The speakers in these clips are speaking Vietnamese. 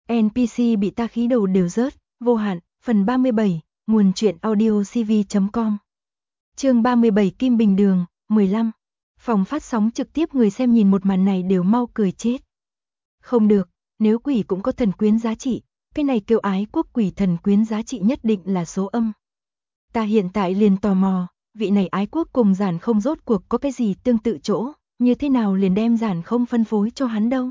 NPC bị ta khí đầu đều rớt, vô hạn, phần 37, nguồn truyện audio cv.com. Chương 37 Kim Bình Đường, 15. Phòng phát sóng trực tiếp người xem nhìn một màn này đều mau cười chết. Không được, nếu quỷ cũng có thần quyến giá trị, cái này kêu ái quốc quỷ thần quyến giá trị nhất định là số âm. Ta hiện tại liền tò mò, vị này ái quốc cùng Giản Không rốt cuộc có cái gì tương tự chỗ, như thế nào liền đem Giản Không phân phối cho hắn đâu.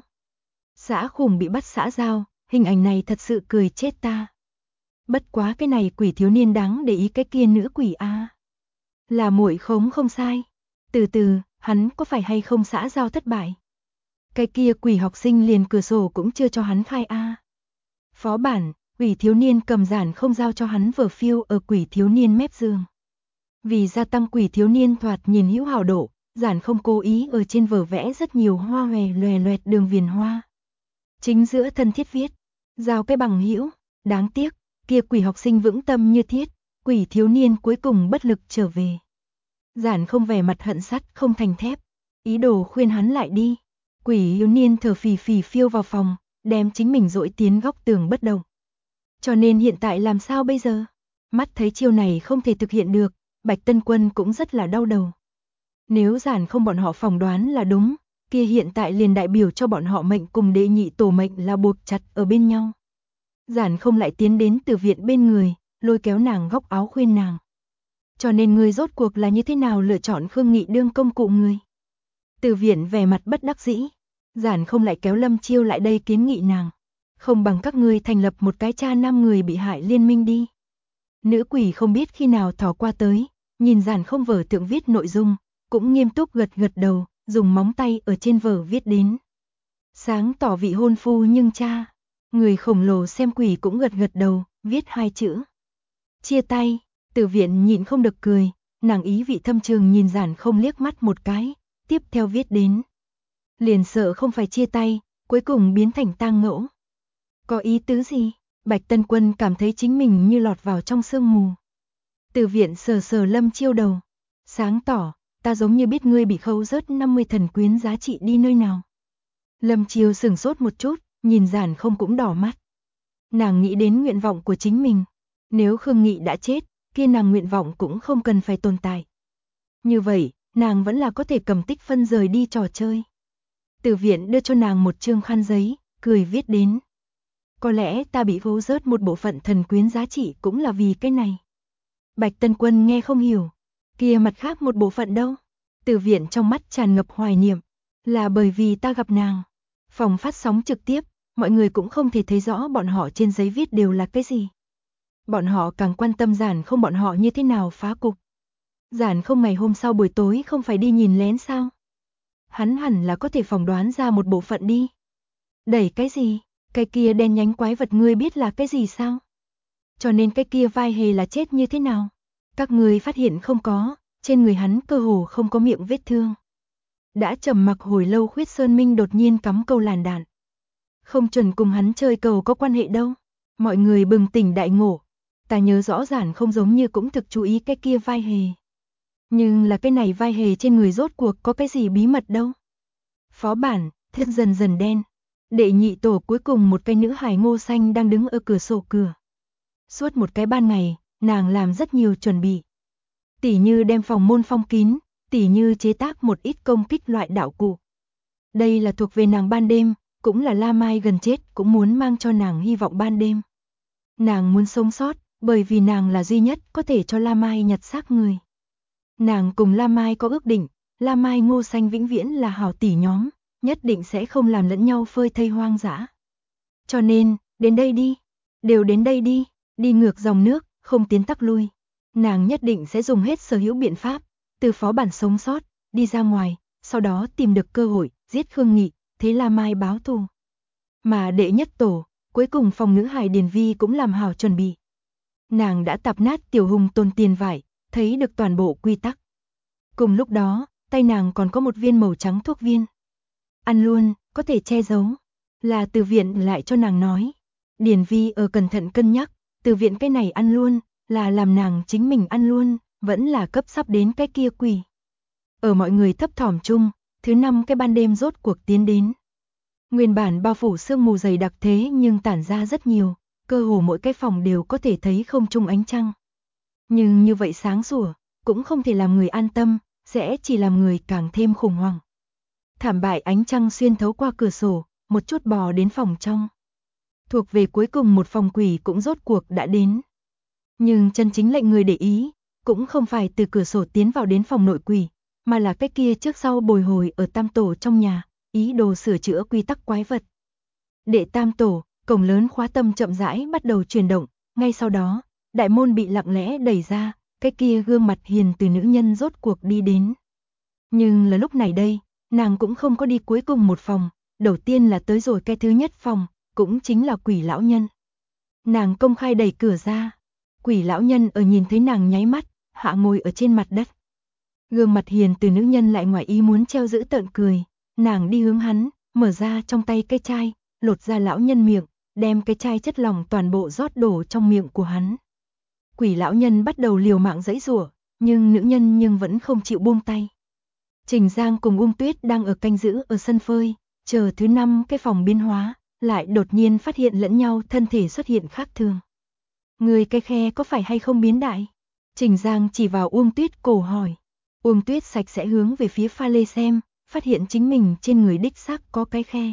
Xã Khủng bị bắt xã giao, hình ảnh này thật sự cười chết ta. Bất quá cái này quỷ thiếu niên đáng để ý cái kia nữ quỷ a. Là muội khống không sai. Từ từ, hắn có phải hay không xã giao thất bại? Cái kia quỷ học sinh liền cửa sổ cũng chưa cho hắn khai a. Phó bản, quỷ thiếu niên cầm Giản Không giao cho hắn vở phiêu ở quỷ thiếu niên mép giường. Vì gia tăng quỷ thiếu niên thoạt nhìn hữu hảo độ, Giản Không cố ý ở trên vở vẽ rất nhiều hoa hòe loè loẹt đường viền hoa. Chính giữa thân thiết viết, giao cái bằng hữu, đáng tiếc, kia quỷ học sinh vững tâm như thiết, quỷ thiếu niên cuối cùng bất lực trở về. Giản Không vẻ mặt hận sắt không thành thép, ý đồ khuyên hắn lại đi. Quỷ thiếu niên thở phì phì phiêu vào phòng, đem chính mình dội tiến góc tường bất động. Cho nên hiện tại làm sao bây giờ? Mắt thấy chiêu này không thể thực hiện được, Bạch Tân Quân cũng rất là đau đầu. Nếu Giản Không bọn họ phỏng đoán là đúng, kia hiện tại liền đại biểu cho bọn họ mệnh cùng đệ nhị tổ mệnh là buộc chặt ở bên nhau. Giản Không lại tiến đến Từ Viện bên người, lôi kéo nàng góc áo khuyên nàng. Cho nên ngươi rốt cuộc là như thế nào lựa chọn Khương Nghị đương công cụ người? Từ Viện vẻ mặt bất đắc dĩ, Giản Không lại kéo Lâm Chiêu lại đây kiến nghị nàng. Không bằng các ngươi thành lập một cái cha nam người bị hại liên minh đi. Nữ quỷ không biết khi nào thò qua tới, nhìn Giản Không vở thượng viết nội dung, cũng nghiêm túc gật gật đầu, dùng móng tay ở trên vở viết đến. Sáng tỏ vị hôn phu nhưng cha. Người khổng lồ xem quỷ cũng gật gật đầu, viết hai chữ. Chia tay. Từ Viện nhịn không được cười, nàng ý vị thâm trường nhìn Giản Không liếc mắt một cái, tiếp theo viết đến. Liền sợ không phải chia tay, cuối cùng biến thành tang ngỗ. Có ý tứ gì? Bạch Tân Quân cảm thấy chính mình như lọt vào trong sương mù. Từ Viện sờ sờ Lâm Chiêu đầu. Sáng tỏ, ta giống như biết ngươi bị khấu rớt 50 thần quyến giá trị đi nơi nào. Lâm Chiêu sửng sốt một chút, nhìn Giản Không cũng đỏ mắt. Nàng nghĩ đến nguyện vọng của chính mình. Nếu Khương Nghị đã chết, kia nàng nguyện vọng cũng không cần phải tồn tại. Như vậy, nàng vẫn là có thể cầm tích phân rời đi trò chơi. Từ Viện đưa cho nàng một trương khăn giấy, cười viết đến. Có lẽ ta bị khấu rớt một bộ phận thần quyến giá trị cũng là vì cái này. Bạch Tân Quân nghe không hiểu. Kia mặt khác một bộ phận đâu? Từ Viện trong mắt tràn ngập hoài niệm. Là bởi vì ta gặp nàng. Phòng phát sóng trực tiếp, mọi người cũng không thể thấy rõ bọn họ trên giấy viết đều là cái gì. Bọn họ càng quan tâm Giản Không bọn họ như thế nào phá cục. Giản Không ngày hôm sau buổi tối không phải đi nhìn lén sao? Hắn hẳn là có thể phỏng đoán ra một bộ phận đi. Đẩy cái gì? Cái kia đen nhánh quái vật ngươi biết là cái gì sao? Cho nên cái kia vai hề là chết như thế nào? Các ngươi phát hiện không có, trên người hắn cơ hồ không có miệng vết thương. Đã trầm mặc hồi lâu Khuyết Sơn Minh đột nhiên cắm câu làn đạn. Không chuẩn cùng hắn chơi cầu có quan hệ đâu. Mọi người bừng tỉnh đại ngộ. Ta nhớ rõ Giản Không giống như cũng thực chú ý cái kia vai hề. Nhưng là cái này vai hề trên người rốt cuộc có cái gì bí mật đâu. Phó bản, thiên dần dần đen. Đệ nhị tổ cuối cùng một cái nữ hài Ngô Xanh đang đứng ở cửa sổ cửa. Suốt một cái ban ngày, nàng làm rất nhiều chuẩn bị. Tỉ như đem phòng môn phong kín, tỉ như chế tác một ít công kích loại đạo cụ. Đây là thuộc về nàng ban đêm, cũng là La Mai gần chết cũng muốn mang cho nàng hy vọng ban đêm. Nàng muốn sống sót, bởi vì nàng là duy nhất có thể cho La Mai nhặt xác người. Nàng cùng La Mai có ước định, La Mai Ngô Xanh vĩnh viễn là hảo tỷ nhóm, nhất định sẽ không làm lẫn nhau phơi thây hoang dã. Cho nên, đến đây đi, đều đến đây đi, đi ngược dòng nước, không tiến tắc lui. Nàng nhất định sẽ dùng hết sở hữu biện pháp, từ phó bản sống sót, đi ra ngoài, sau đó tìm được cơ hội, giết Khương Nghị, thế La Mai báo thù. Mà đệ nhất tổ, cuối cùng phòng nữ hài Điền Vi cũng làm hảo chuẩn bị. Nàng đã tạp nát Tiểu Hùng Tôn tiền vải, thấy được toàn bộ quy tắc. Cùng lúc đó, tay nàng còn có một viên màu trắng thuốc viên. Ăn luôn, có thể che giấu. Là Từ Viện lại cho nàng nói. Điền Vi ở cẩn thận cân nhắc, Từ Viện cái này ăn luôn, là làm nàng chính mình ăn luôn, vẫn là cấp sắp đến cái kia quỷ. Ở mọi người thấp thỏm chung, thứ 5 cái ban đêm rốt cuộc tiến đến. Nguyên bản bao phủ sương mù dày đặc thế nhưng tản ra rất nhiều, cơ hồ mỗi cái phòng đều có thể thấy không trung ánh trăng. Nhưng như vậy sáng sủa, cũng không thể làm người an tâm, sẽ chỉ làm người càng thêm khủng hoảng. Thảm bại ánh trăng xuyên thấu qua cửa sổ, một chút bò đến phòng trong. Thuộc về cuối cùng một phòng quỷ cũng rốt cuộc đã đến. Nhưng chân chính lệnh người để ý, cũng không phải từ cửa sổ tiến vào đến phòng nội quỷ, mà là cái kia trước sau bồi hồi ở tam tổ trong nhà, ý đồ sửa chữa quy tắc quái vật. Đệ tam tổ, cổng lớn khóa tâm chậm rãi bắt đầu chuyển động, ngay sau đó, đại môn bị lặng lẽ đẩy ra, cái kia gương mặt hiền từ nữ nhân rốt cuộc đi đến. Nhưng là lúc này đây, nàng cũng không có đi cuối cùng một phòng, đầu tiên là tới rồi cái thứ nhất phòng, cũng chính là quỷ lão nhân. Nàng công khai đẩy cửa ra, quỷ lão nhân ở nhìn thấy nàng nháy mắt, hạ ngồi ở trên mặt đất. Gương mặt hiền từ nữ nhân lại ngoài ý muốn treo giữ tợn cười, nàng đi hướng hắn, mở ra trong tay cái chai, lột ra lão nhân miệng, đem cái chai chất lỏng toàn bộ rót đổ trong miệng của hắn. Quỷ lão nhân bắt đầu liều mạng giãy giụa, nhưng nữ nhân nhưng vẫn không chịu buông tay. Trình Giang cùng Tuyết đang ở canh giữ ở sân phơi, chờ thứ 5 cái phòng biến hóa, lại đột nhiên phát hiện lẫn nhau thân thể xuất hiện khác thường. Người cái khe có phải hay không biến đại? Trình Giang chỉ vào Tuyết cổ hỏi. Tuyết sạch sẽ hướng về phía pha lê xem, phát hiện chính mình trên người đích xác có cái khe.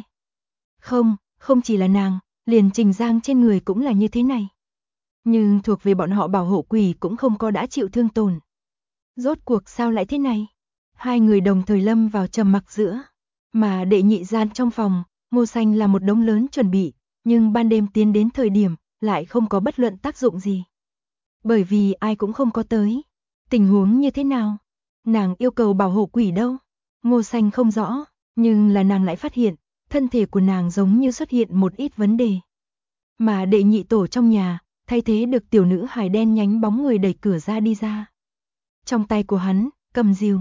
Không chỉ là nàng, liền Trình Giang trên người cũng là như thế này. Nhưng thuộc về bọn họ bảo hộ quỷ cũng không có đã chịu thương tổn. Rốt cuộc sao lại thế này? Hai người đồng thời lâm vào trầm mặc giữa. Mà đệ nhị gian trong phòng, Ngô Xanh là một đống lớn chuẩn bị, nhưng ban đêm tiến đến thời điểm, lại không có bất luận tác dụng gì. Bởi vì ai cũng không có tới. Tình huống như thế nào? Nàng yêu cầu bảo hộ quỷ đâu? Ngô Xanh không rõ, nhưng là nàng lại phát hiện, thân thể của nàng giống như xuất hiện một ít vấn đề. Mà đệ nhị tổ trong nhà, thay thế được tiểu nữ hài đen nhánh bóng người đẩy cửa ra đi ra. Trong tay của hắn, cầm rìu.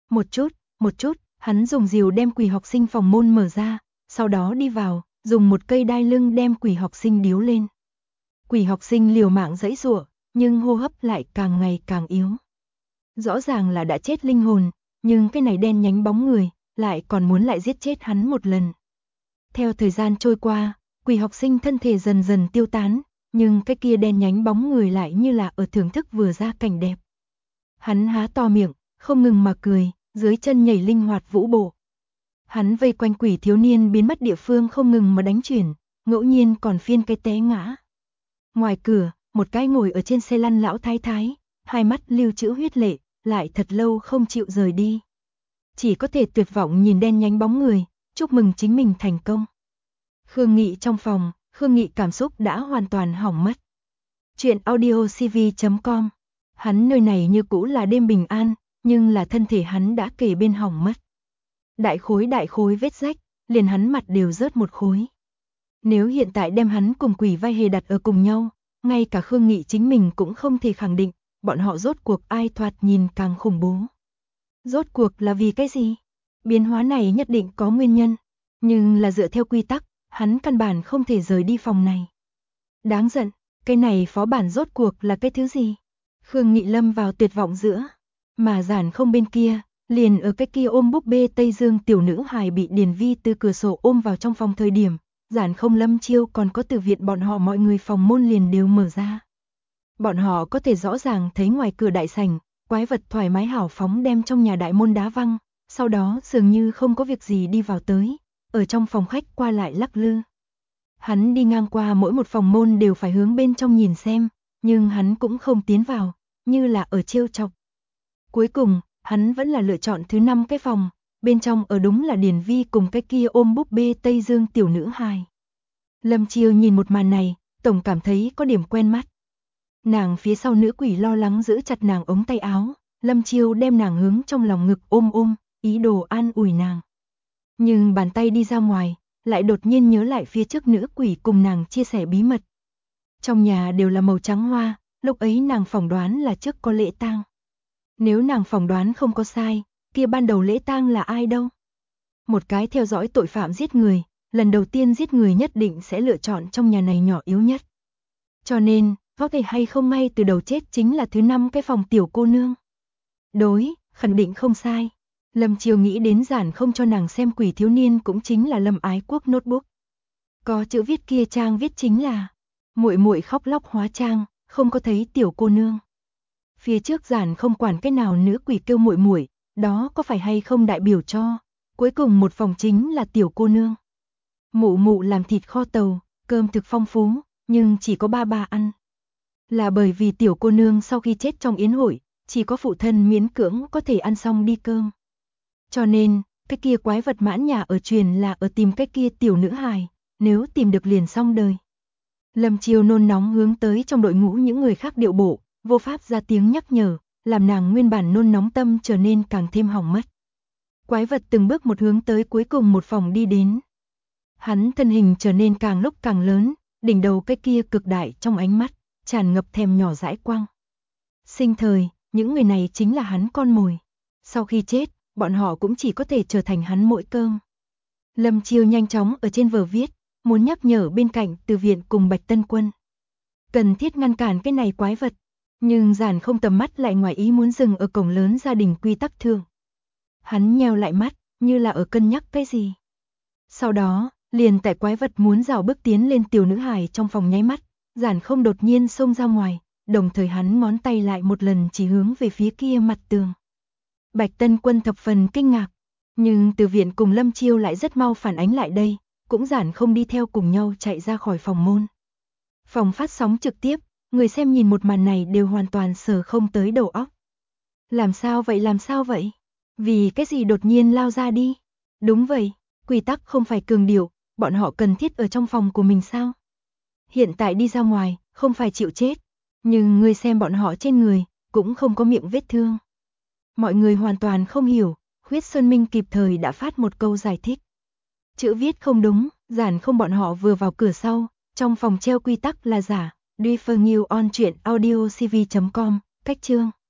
Một chút, hắn dùng rìu đem quỷ học sinh phòng môn mở ra, sau đó đi vào, dùng một cây đai lưng đem quỷ học sinh điếu lên. Quỷ học sinh liều mạng giãy giụa, nhưng hô hấp lại càng ngày càng yếu. Rõ ràng là đã chết linh hồn, nhưng cái này đen nhánh bóng người, lại còn muốn lại giết chết hắn một lần. Theo thời gian trôi qua, quỷ học sinh thân thể dần dần tiêu tán, nhưng cái kia đen nhánh bóng người lại như là ở thưởng thức vừa ra cảnh đẹp. Hắn há to miệng, không ngừng mà cười, dưới chân nhảy linh hoạt vũ bộ. Hắn vây quanh quỷ thiếu niên biến mất địa phương không ngừng mà đánh chuyển, ngẫu nhiên còn phiên cái té ngã. Ngoài cửa, một cái ngồi ở trên xe lăn lão thái thái, hai mắt lưu trữ huyết lệ, lại thật lâu không chịu rời đi. Chỉ có thể tuyệt vọng nhìn đen nhánh bóng người, chúc mừng chính mình thành công. Khương Nghị trong phòng, Khương Nghị cảm xúc đã hoàn toàn hỏng mất. Chuyện audiocv.com. Hắn nơi này như cũ là đêm bình an, nhưng là thân thể hắn đã kề bên hỏng mất. Đại khối vết rách, liền hắn mặt đều rớt một khối. Nếu hiện tại đem hắn cùng quỷ vai hề đặt ở cùng nhau, ngay cả Khương Nghị chính mình cũng không thể khẳng định, bọn họ rốt cuộc ai thoạt nhìn càng khủng bố. Rốt cuộc là vì cái gì? Biến hóa này nhất định có nguyên nhân, nhưng là dựa theo quy tắc, hắn căn bản không thể rời đi phòng này. Đáng giận, cái này phó bản rốt cuộc là cái thứ gì? Khương Nghị lâm vào tuyệt vọng giữa, mà Giản Không bên kia, liền ở cái kia ôm búp bê Tây Dương tiểu nữ hài bị Điền Vi từ cửa sổ ôm vào trong phòng thời điểm, Giản Không Lâm Chiêu còn có từ viện bọn họ mọi người phòng môn liền đều mở ra. Bọn họ có thể rõ ràng thấy ngoài cửa đại sảnh, quái vật thoải mái hào phóng đem trong nhà đại môn đá văng, sau đó dường như không có việc gì đi vào tới, ở trong phòng khách qua lại lắc lư. Hắn đi ngang qua mỗi một phòng môn đều phải hướng bên trong nhìn xem, nhưng hắn cũng không tiến vào, như là ở trêu chọc. Cuối cùng, hắn vẫn là lựa chọn thứ 5 cái phòng, bên trong ở đúng là Điền Vi cùng cái kia ôm búp bê Tây Dương tiểu nữ hài. Lâm Chiêu nhìn một màn này, tổng cảm thấy có điểm quen mắt. Nàng phía sau nữ quỷ lo lắng giữ chặt nàng ống tay áo, Lâm Chiêu đem nàng hướng trong lòng ngực ôm, ý đồ an ủi nàng. Nhưng bàn tay đi ra ngoài, lại đột nhiên nhớ lại phía trước nữ quỷ cùng nàng chia sẻ bí mật. Trong nhà đều là màu trắng hoa, lúc ấy nàng phỏng đoán là trước có lễ tang. Nếu nàng phỏng đoán không có sai, kia ban đầu lễ tang là ai đâu? Một cái theo dõi tội phạm giết người, lần đầu tiên giết người nhất định sẽ lựa chọn trong nhà này nhỏ yếu nhất. Cho nên, có thể hay không ngay từ đầu chết chính là thứ 5 cái phòng tiểu cô nương. Đối, khẳng định không sai. Lâm Chiêu nghĩ đến Giản không cho nàng xem Quỷ thiếu niên cũng chính là Lâm Ái Quốc notebook. Có chữ viết kia trang viết chính là muội muội khóc lóc hóa trang, không có thấy tiểu cô nương. Phía trước Giản không quản cái nào nữ quỷ kêu muội muội, đó có phải hay không đại biểu cho cuối cùng một phòng chính là tiểu cô nương. Mụ mụ làm thịt kho tàu, cơm thực phong phú, nhưng chỉ có ba ăn. Là bởi vì tiểu cô nương sau khi chết trong yến hội, chỉ có phụ thân miễn cưỡng có thể ăn xong đi cơm. Cho nên, cái kia quái vật mãn nhà ở truyền là ở tìm cái kia tiểu nữ hài, nếu tìm được liền xong đời. Lâm Chiêu nôn nóng hướng tới trong đội ngũ những người khác điệu bộ, vô pháp ra tiếng nhắc nhở, làm nàng nguyên bản nôn nóng tâm trở nên càng thêm hỏng mất. Quái vật từng bước một hướng tới cuối cùng một phòng đi đến. Hắn thân hình trở nên càng lúc càng lớn, đỉnh đầu cái kia cực đại trong ánh mắt, tràn ngập thèm nhỏ dãi quang. Sinh thời, những người này chính là hắn con mồi. Sau khi chết, bọn họ cũng chỉ có thể trở thành hắn mỗi cơm. Lâm Chiêu nhanh chóng ở trên vở viết, muốn nhắc nhở bên cạnh Từ Viện cùng Bạch Tân Quân. Cần thiết ngăn cản cái này quái vật, nhưng Giản không tầm mắt lại ngoài ý muốn dừng ở cổng lớn gia đình quy tắc thường. Hắn nheo lại mắt, như là ở cân nhắc cái gì. Sau đó, liền tại quái vật muốn rảo bước tiến lên tiểu nữ hài trong phòng nháy mắt, Giản không đột nhiên xông ra ngoài, đồng thời hắn ngón tay lại một lần chỉ hướng về phía kia mặt tường. Bạch Tân Quân thập phần kinh ngạc, nhưng Từ Viện cùng Lâm Chiêu lại rất mau phản ánh lại đây, cũng Giản không đi theo cùng nhau chạy ra khỏi phòng môn. Phòng phát sóng trực tiếp, người xem nhìn một màn này đều hoàn toàn sờ không tới đầu óc. Làm sao vậy? Vì cái gì đột nhiên lao ra đi? Đúng vậy, quy tắc không phải cường điệu, bọn họ cần thiết ở trong phòng của mình sao? Hiện tại đi ra ngoài, không phải chịu chết, nhưng người xem bọn họ trên người, cũng không có miệng vết thương. Mọi người hoàn toàn không hiểu, Huyết Sơn Minh kịp thời đã phát một câu giải thích. Chữ viết không đúng, Giản không bọn họ vừa vào cửa sau, trong phòng treo quy tắc là giả. Refer New on truyện audiocv.com, cách chương.